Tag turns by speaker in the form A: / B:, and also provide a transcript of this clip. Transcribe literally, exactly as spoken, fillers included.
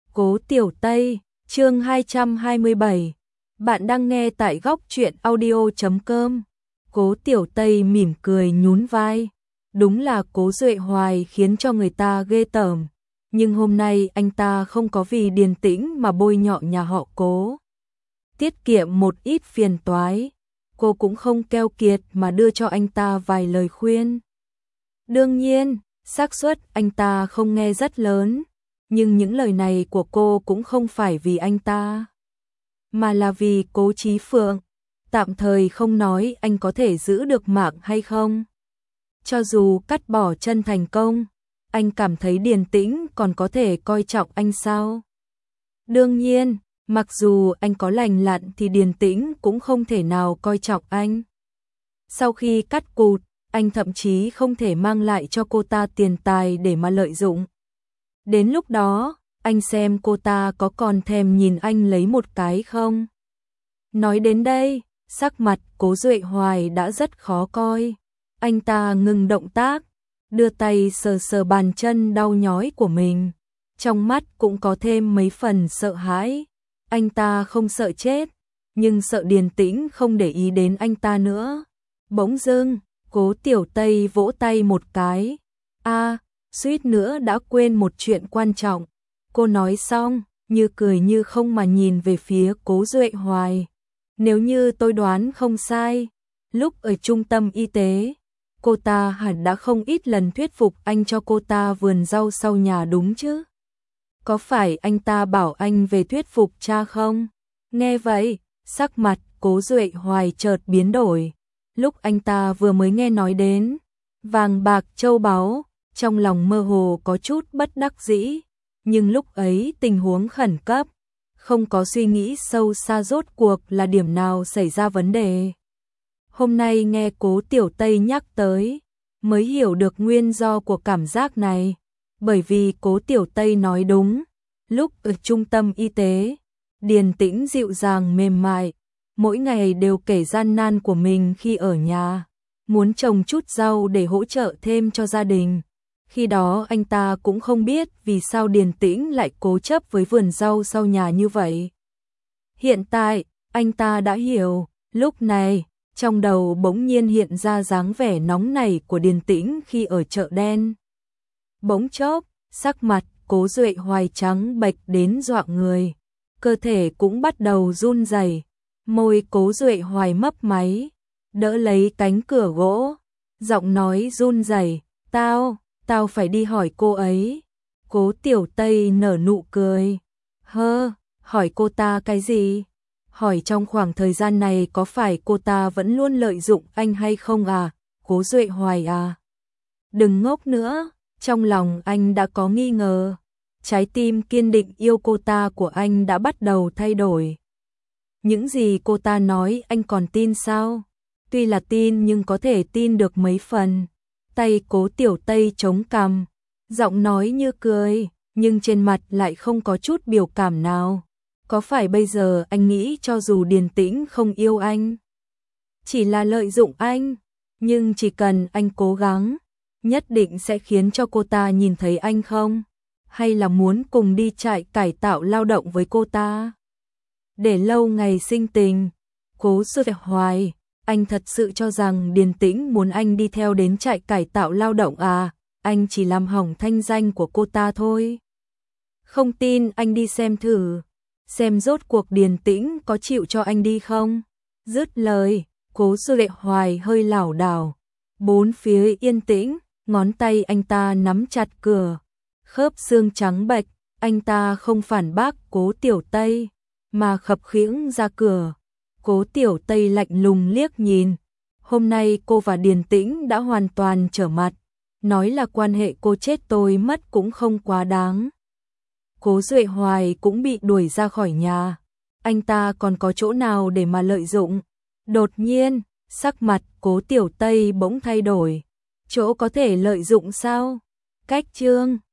A: Cố Tiểu Tây, chương hai trăm hai mươi bảy. Bạn đang nghe tại góc truyện audio chấm com. Cố Tiểu Tây mỉm cười nhún vai. Đúng là Cố Duệ Hoài khiến cho người ta ghê tởm. Nhưng hôm nay anh ta không có vì Điền Tĩnh mà bôi nhọ nhà họ Cố. Tiết kiệm một ít phiền toái. Cô cũng không keo kiệt mà đưa cho anh ta vài lời khuyên. Đương nhiên, xác suất anh ta không nghe rất lớn. Nhưng những lời này của cô cũng không phải vì anh ta, mà là vì Cố Chí Phượng. Tạm thời không nói anh có thể giữ được mạng hay không. Cho dù cắt bỏ chân thành công, anh cảm thấy Điền Tĩnh còn có thể coi trọng anh sao? Đương nhiên, mặc dù anh có lành lặn thì Điền Tĩnh cũng không thể nào coi trọng anh. Sau khi cắt cụt, anh thậm chí không thể mang lại cho cô ta tiền tài để mà lợi dụng. Đến lúc đó, anh xem cô ta có còn thèm nhìn anh lấy một cái không? Nói đến đây, sắc mặt Cố Duệ Hoài đã rất khó coi. Anh ta ngừng động tác, đưa tay sờ sờ bàn chân đau nhói của mình. Trong mắt cũng có thêm mấy phần sợ hãi. Anh ta không sợ chết, nhưng sợ Điền Tĩnh không để ý đến anh ta nữa. Bỗng dưng, Cố Tiểu Tây vỗ tay một cái. A, suýt nữa đã quên một chuyện quan trọng. Cô nói xong, như cười như không mà nhìn về phía Cố Duệ Hoài. Nếu như tôi đoán không sai, lúc ở trung tâm y tế, cô ta hẳn đã không ít lần thuyết phục anh cho cô ta vườn rau sau nhà đúng chứ? Có phải anh ta bảo anh về thuyết phục cha không? Nghe vậy, sắc mặt Cố Duệ Hoài chợt biến đổi. Lúc anh ta vừa mới nghe nói đến vàng bạc châu báu, trong lòng mơ hồ có chút bất đắc dĩ, nhưng lúc ấy tình huống khẩn cấp, không có suy nghĩ sâu xa rốt cuộc là điểm nào xảy ra vấn đề. Hôm nay nghe Cố Tiểu Tây nhắc tới, mới hiểu được nguyên do của cảm giác này, bởi vì Cố Tiểu Tây nói đúng, lúc ở trung tâm y tế, Điền Tĩnh dịu dàng mềm mại, mỗi ngày đều kể gian nan của mình khi ở nhà, muốn trồng chút rau để hỗ trợ thêm cho gia đình. Khi đó anh ta cũng không biết vì sao Điền Tĩnh lại cố chấp với vườn rau sau nhà như vậy. Hiện tại, anh ta đã hiểu, lúc này, trong đầu bỗng nhiên hiện ra dáng vẻ nóng nảy của Điền Tĩnh khi ở chợ đen. Bỗng chốc, sắc mặt Cố Duệ Hoài trắng bệch đến dọa người, cơ thể cũng bắt đầu run rẩy, môi Cố Duệ Hoài mấp máy, đỡ lấy cánh cửa gỗ, giọng nói run rẩy, "Tao, tao phải đi hỏi cô ấy." Cố Tiểu Tây nở nụ cười. "Hơ, hỏi cô ta cái gì? Hỏi trong khoảng thời gian này có phải cô ta vẫn luôn lợi dụng anh hay không à, Cố Duệ Hoài à? Đừng ngốc nữa." Trong lòng anh đã có nghi ngờ, trái tim kiên định yêu cô ta của anh đã bắt đầu thay đổi. Những gì cô ta nói anh còn tin sao? Tuy là tin nhưng có thể tin được mấy phần. Tay Cố Tiểu Tây chống cằm, giọng nói như cười, nhưng trên mặt lại không có chút biểu cảm nào. Có phải bây giờ anh nghĩ cho dù Điền Tĩnh không yêu anh, chỉ là lợi dụng anh, nhưng chỉ cần anh cố gắng, nhất định sẽ khiến cho cô ta nhìn thấy anh không? Hay là muốn cùng đi trại cải tạo lao động với cô ta? Để lâu ngày sinh tình, Cố Duệ Hoài, anh thật sự cho rằng Điền Tĩnh muốn anh đi theo đến trại cải tạo lao động à? Anh chỉ làm hỏng thanh danh của cô ta thôi. Không tin anh đi xem thử, xem rốt cuộc Điền Tĩnh có chịu cho anh đi không? Dứt lời, Cố Duệ Hoài hơi lảo đảo, bốn phía yên tĩnh, ngón tay anh ta nắm chặt cửa, khớp xương trắng bệch, anh ta không phản bác Cố Tiểu Tây, mà khập khiễng ra cửa. Cố Tiểu Tây lạnh lùng liếc nhìn, hôm nay cô và Điền Tĩnh đã hoàn toàn trở mặt, nói là quan hệ cô chết tôi mất cũng không quá đáng. Cố Duệ Hoài cũng bị đuổi ra khỏi nhà, anh ta còn có chỗ nào để mà lợi dụng? Đột nhiên, sắc mặt Cố Tiểu Tây bỗng thay đổi, chỗ có thể lợi dụng sao? Cách chương